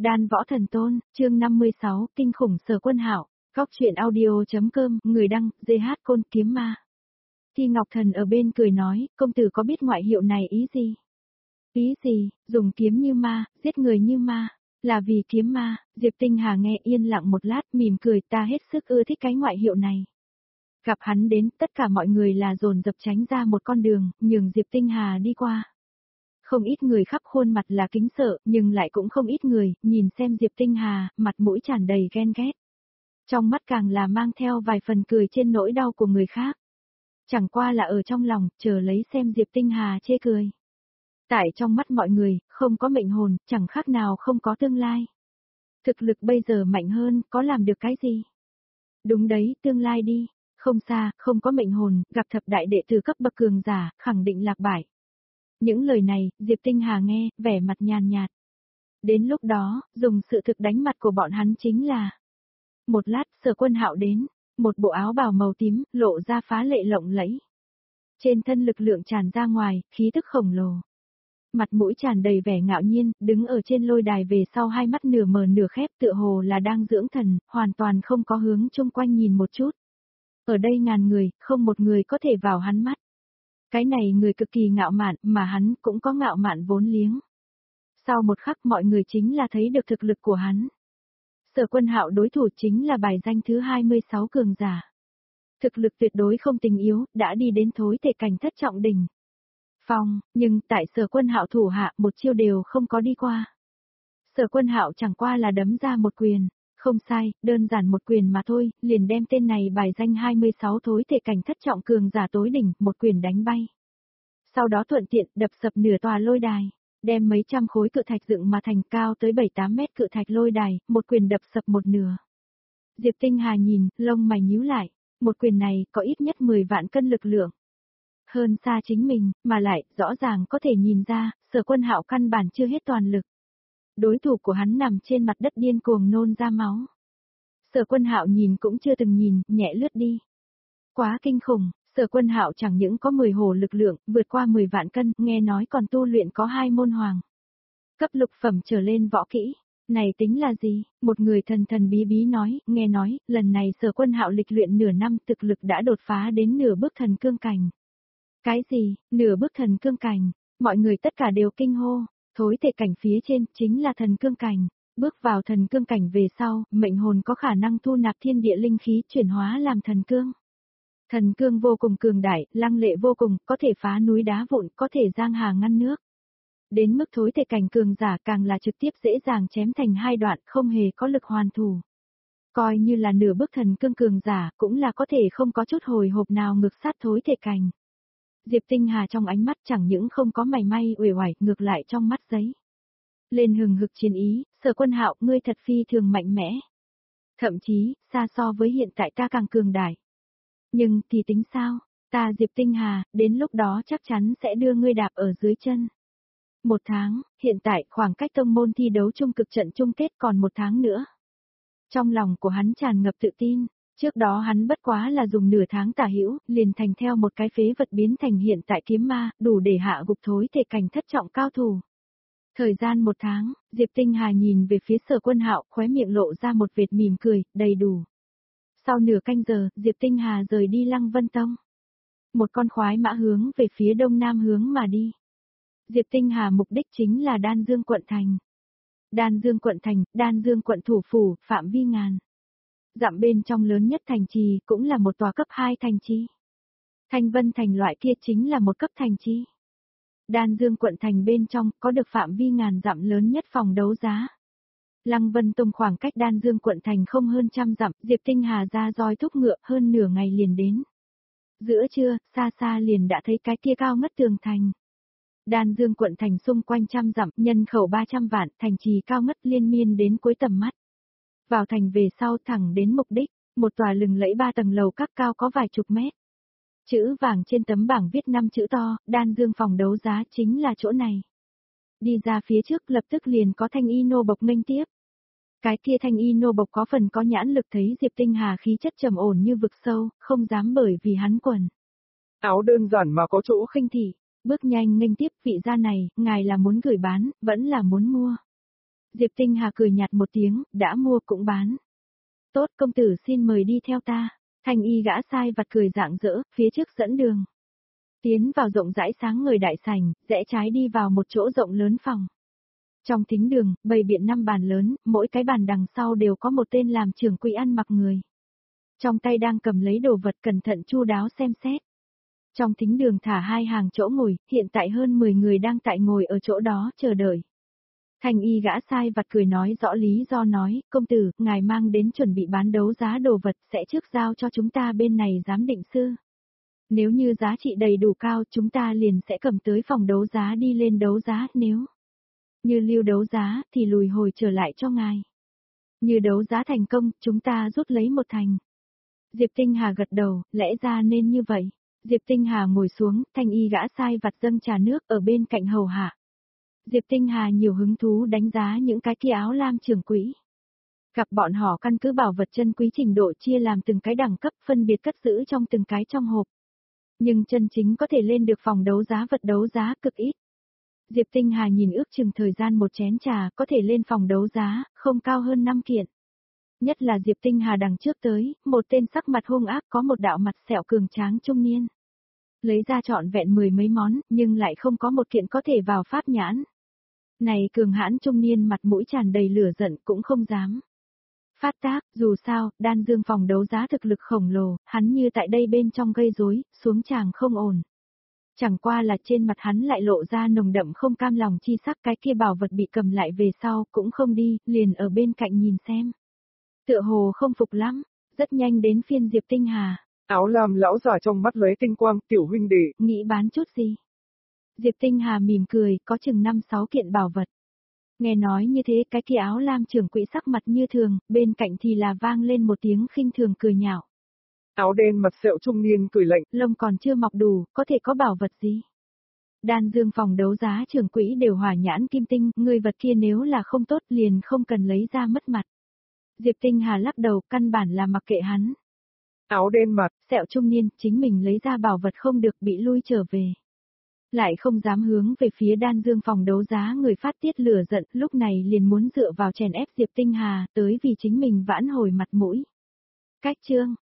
Đan Võ Thần Tôn, chương 56, kinh khủng Sở Quân Hạo, góc truyện audio.com, người đăng, GH Côn Kiếm Ma. Thi Ngọc Thần ở bên cười nói, công tử có biết ngoại hiệu này ý gì? Ý gì, dùng kiếm như ma, giết người như ma, là vì kiếm ma. Diệp Tinh Hà nghe yên lặng một lát, mỉm cười, ta hết sức ưa thích cái ngoại hiệu này. Gặp hắn đến, tất cả mọi người là dồn dập tránh ra một con đường, nhường Diệp Tinh Hà đi qua. Không ít người khắp khuôn mặt là kính sợ, nhưng lại cũng không ít người, nhìn xem Diệp Tinh Hà, mặt mũi tràn đầy ghen ghét. Trong mắt càng là mang theo vài phần cười trên nỗi đau của người khác. Chẳng qua là ở trong lòng, chờ lấy xem Diệp Tinh Hà chê cười. Tại trong mắt mọi người, không có mệnh hồn, chẳng khác nào không có tương lai. Thực lực bây giờ mạnh hơn, có làm được cái gì? Đúng đấy, tương lai đi. Không xa, không có mệnh hồn, gặp thập đại đệ tử cấp bậc cường giả, khẳng định lạc bại. Những lời này, Diệp Tinh Hà nghe, vẻ mặt nhàn nhạt. Đến lúc đó, dùng sự thực đánh mặt của bọn hắn chính là. Một lát, Sở Quân Hạo đến, một bộ áo bào màu tím, lộ ra phá lệ lộng lẫy. Trên thân lực lượng tràn ra ngoài, khí tức khổng lồ. Mặt mũi tràn đầy vẻ ngạo nhiên, đứng ở trên lôi đài về sau hai mắt nửa mở nửa khép tựa hồ là đang dưỡng thần, hoàn toàn không có hướng chung quanh nhìn một chút. Ở đây ngàn người, không một người có thể vào hắn mắt. Cái này người cực kỳ ngạo mạn, mà hắn cũng có ngạo mạn vốn liếng. Sau một khắc mọi người chính là thấy được thực lực của hắn. Sở Quân Hạo đối thủ chính là bài danh thứ 26 cường giả. Thực lực tuyệt đối không tình yếu, đã đi đến thối thể cảnh thất trọng đỉnh. Phong, nhưng tại Sở Quân Hạo thủ hạ một chiêu đều không có đi qua. Sở Quân Hạo chẳng qua là đấm ra một quyền. Không sai, đơn giản một quyền mà thôi, liền đem tên này bài danh 26 thối thể cảnh thất trọng cường giả tối đỉnh, một quyền đánh bay. Sau đó thuận tiện đập sập nửa tòa lôi đài, đem mấy trăm khối cự thạch dựng mà thành cao tới 7-8 mét cự thạch lôi đài, một quyền đập sập một nửa. Diệp Tinh Hà nhìn, lông mày nhíu lại, một quyền này có ít nhất 10 vạn cân lực lượng. Hơn xa chính mình, mà lại, rõ ràng có thể nhìn ra, Sở Quân Hạo căn bản chưa hết toàn lực. Đối thủ của hắn nằm trên mặt đất điên cuồng nôn ra máu. Sở Quân Hạo nhìn cũng chưa từng nhìn, nhẹ lướt đi. Quá kinh khủng, Sở Quân Hạo chẳng những có 10 hồ lực lượng, vượt qua 10 vạn cân, nghe nói còn tu luyện có 2 môn hoàng. Cấp lục phẩm trở lên võ kỹ. Này tính là gì? Một người thần thần bí bí nói, nghe nói, lần này Sở Quân Hạo lịch luyện nửa năm thực lực đã đột phá đến nửa bước thần cương cảnh. Cái gì? Nửa bước thần cương cảnh? Mọi người tất cả đều kinh hô. Thối thể cảnh phía trên chính là thần cương cảnh, bước vào thần cương cảnh về sau, mệnh hồn có khả năng thu nạp thiên địa linh khí chuyển hóa làm thần cương. Thần cương vô cùng cường đại, lăng lệ vô cùng, có thể phá núi đá vụn, có thể giang hà ngăn nước. Đến mức thối thể cảnh cường giả càng là trực tiếp dễ dàng chém thành hai đoạn, không hề có lực hoàn thủ. Coi như là nửa bước thần cương cường giả, cũng là có thể không có chút hồi hộp nào ngược sát thối thể cảnh. Diệp Tinh Hà trong ánh mắt chẳng những không có mảy may uể oải, ngược lại trong mắt giấy lên hừng hực chiến ý, Sở Quân Hạo, ngươi thật phi thường mạnh mẽ. Thậm chí, xa so với hiện tại ta càng cường đại. Nhưng thì tính sao, ta Diệp Tinh Hà, đến lúc đó chắc chắn sẽ đưa ngươi đạp ở dưới chân. 1 tháng, hiện tại khoảng cách tông môn thi đấu chung cực trận chung kết còn 1 tháng nữa. Trong lòng của hắn tràn ngập tự tin. Trước đó hắn bất quá là dùng nửa tháng tả hữu, liền thành theo một cái phế vật biến thành hiện tại kiếm ma, đủ để hạ gục thối thể cảnh thất trọng cao thủ. Thời gian 1 tháng, Diệp Tinh Hà nhìn về phía Sở Quân Hạo, khóe miệng lộ ra một vệt mỉm cười, đầy đủ. Sau nửa canh giờ, Diệp Tinh Hà rời đi Lăng Vân Tông. Một con khoái mã hướng về phía đông nam hướng mà đi. Diệp Tinh Hà mục đích chính là Đan Dương quận thành. Đan Dương quận thành, Đan Dương quận thủ phủ, phạm vi ngàn dặm bên trong lớn nhất thành trì, cũng là một tòa cấp 2 thành trì. Thanh Vân thành loại kia chính là một cấp thành trì. Đan Dương quận thành bên trong, có được phạm vi ngàn dặm lớn nhất phòng đấu giá. Lăng Vân Tông khoảng cách Đan Dương quận thành không hơn 100 dặm, Diệp Tinh Hà ra roi thúc ngựa, hơn nửa ngày liền đến. Giữa trưa, xa xa liền đã thấy cái kia cao ngất tường thành. Đan Dương quận thành xung quanh 100 dặm, nhân khẩu 300 vạn, thành trì cao ngất liên miên đến cuối tầm mắt. Vào thành về sau thẳng đến mục đích, một tòa lừng lẫy 3 tầng lầu các cao có vài chục mét. Chữ vàng trên tấm bảng viết 5 chữ to, Đan Dương phòng đấu giá chính là chỗ này. Đi ra phía trước lập tức liền có thanh y nô bộc nghênh tiếp. Cái kia thanh y nô bộc có phần có nhãn lực thấy Diệp Tinh Hà khí chất trầm ổn như vực sâu, không dám bởi vì hắn quần áo đơn giản mà có chỗ khinh thị, bước nhanh nghênh tiếp, vị gia này, ngài là muốn gửi bán, vẫn là muốn mua. Diệp Tinh Hà cười nhạt một tiếng, đã mua cũng bán. Tốt, công tử xin mời đi theo ta. Thanh y gã sai vặt cười rạng rỡ, phía trước dẫn đường. Tiến vào rộng rãi sáng người đại sảnh, rẽ trái đi vào một chỗ rộng lớn phòng. Trong thính đường, bày biện 5 bàn lớn, mỗi cái bàn đằng sau đều có một tên làm trưởng quỹ ăn mặc người. Trong tay đang cầm lấy đồ vật cẩn thận chu đáo xem xét. Trong thính đường thả 2 hàng chỗ ngồi, hiện tại hơn 10 người đang tại ngồi ở chỗ đó chờ đợi. Thanh y gã sai vặt cười nói rõ lý do nói, công tử, ngài mang đến chuẩn bị bán đấu giá đồ vật sẽ trước giao cho chúng ta bên này giám định sư. Nếu như giá trị đầy đủ cao chúng ta liền sẽ cầm tới phòng đấu giá đi lên đấu giá, nếu như lưu đấu giá thì lùi hồi trở lại cho ngài. Như đấu giá thành công, chúng ta rút lấy 1 thành. Diệp Tinh Hà gật đầu, lẽ ra nên như vậy. Diệp Tinh Hà ngồi xuống, thanh y gã sai vặt dâng trà nước ở bên cạnh hầu hạ. Diệp Tinh Hà nhiều hứng thú đánh giá những cái kia áo lam trưởng quỹ. Gặp bọn họ căn cứ bảo vật chân quý trình độ chia làm từng cái đẳng cấp phân biệt cất giữ trong từng cái trong hộp. Nhưng chân chính có thể lên được phòng đấu giá vật đấu giá cực ít. Diệp Tinh Hà nhìn ước chừng thời gian một chén trà có thể lên phòng đấu giá, không cao hơn 5 kiện. Nhất là Diệp Tinh Hà đằng trước tới, một tên sắc mặt hung ác có một đạo mặt sẹo cường tráng trung niên. Lấy ra trọn vẹn 10 mấy món, nhưng lại không có một kiện có thể vào pháp nhãn. Này cường hãn trung niên mặt mũi tràn đầy lửa giận cũng không dám phát tác, dù sao, đan dương phòng đấu giá thực lực khổng lồ, hắn như tại đây bên trong gây rối, xuống tràng không ổn. Chẳng qua là trên mặt hắn lại lộ ra nồng đậm không cam lòng chi sắc, cái kia bảo vật bị cầm lại về sau cũng không đi, liền ở bên cạnh nhìn xem. Tựa hồ không phục lắm, rất nhanh đến phiên Diệp Tinh Hà. Áo lam lão già trong mắt lóe tinh quang, tiểu huynh đệ. Nghĩ bán chút gì? Diệp Tinh Hà mỉm cười, có chừng 5-6 kiện bảo vật. Nghe nói như thế cái kia áo lam trưởng quỹ sắc mặt như thường, bên cạnh thì là vang lên một tiếng khinh thường cười nhạo. Áo đen mặt sẹo trung niên cười lạnh. Lông còn chưa mọc đủ, có thể có bảo vật gì? Đan dương phòng đấu giá trưởng quỹ đều hỏa nhãn kim tinh, người vật kia nếu là không tốt liền không cần lấy ra mất mặt. Diệp Tinh Hà lắc đầu, căn bản là mặc kệ hắn. Áo đen mặt, sẹo trung niên, chính mình lấy ra bảo vật không được bị lui trở về. Lại không dám hướng về phía đan dương phòng đấu giá người phát tiết lửa giận, lúc này liền muốn dựa vào chèn ép Diệp Tinh Hà, tới vì chính mình vãn hồi mặt mũi. Cách chương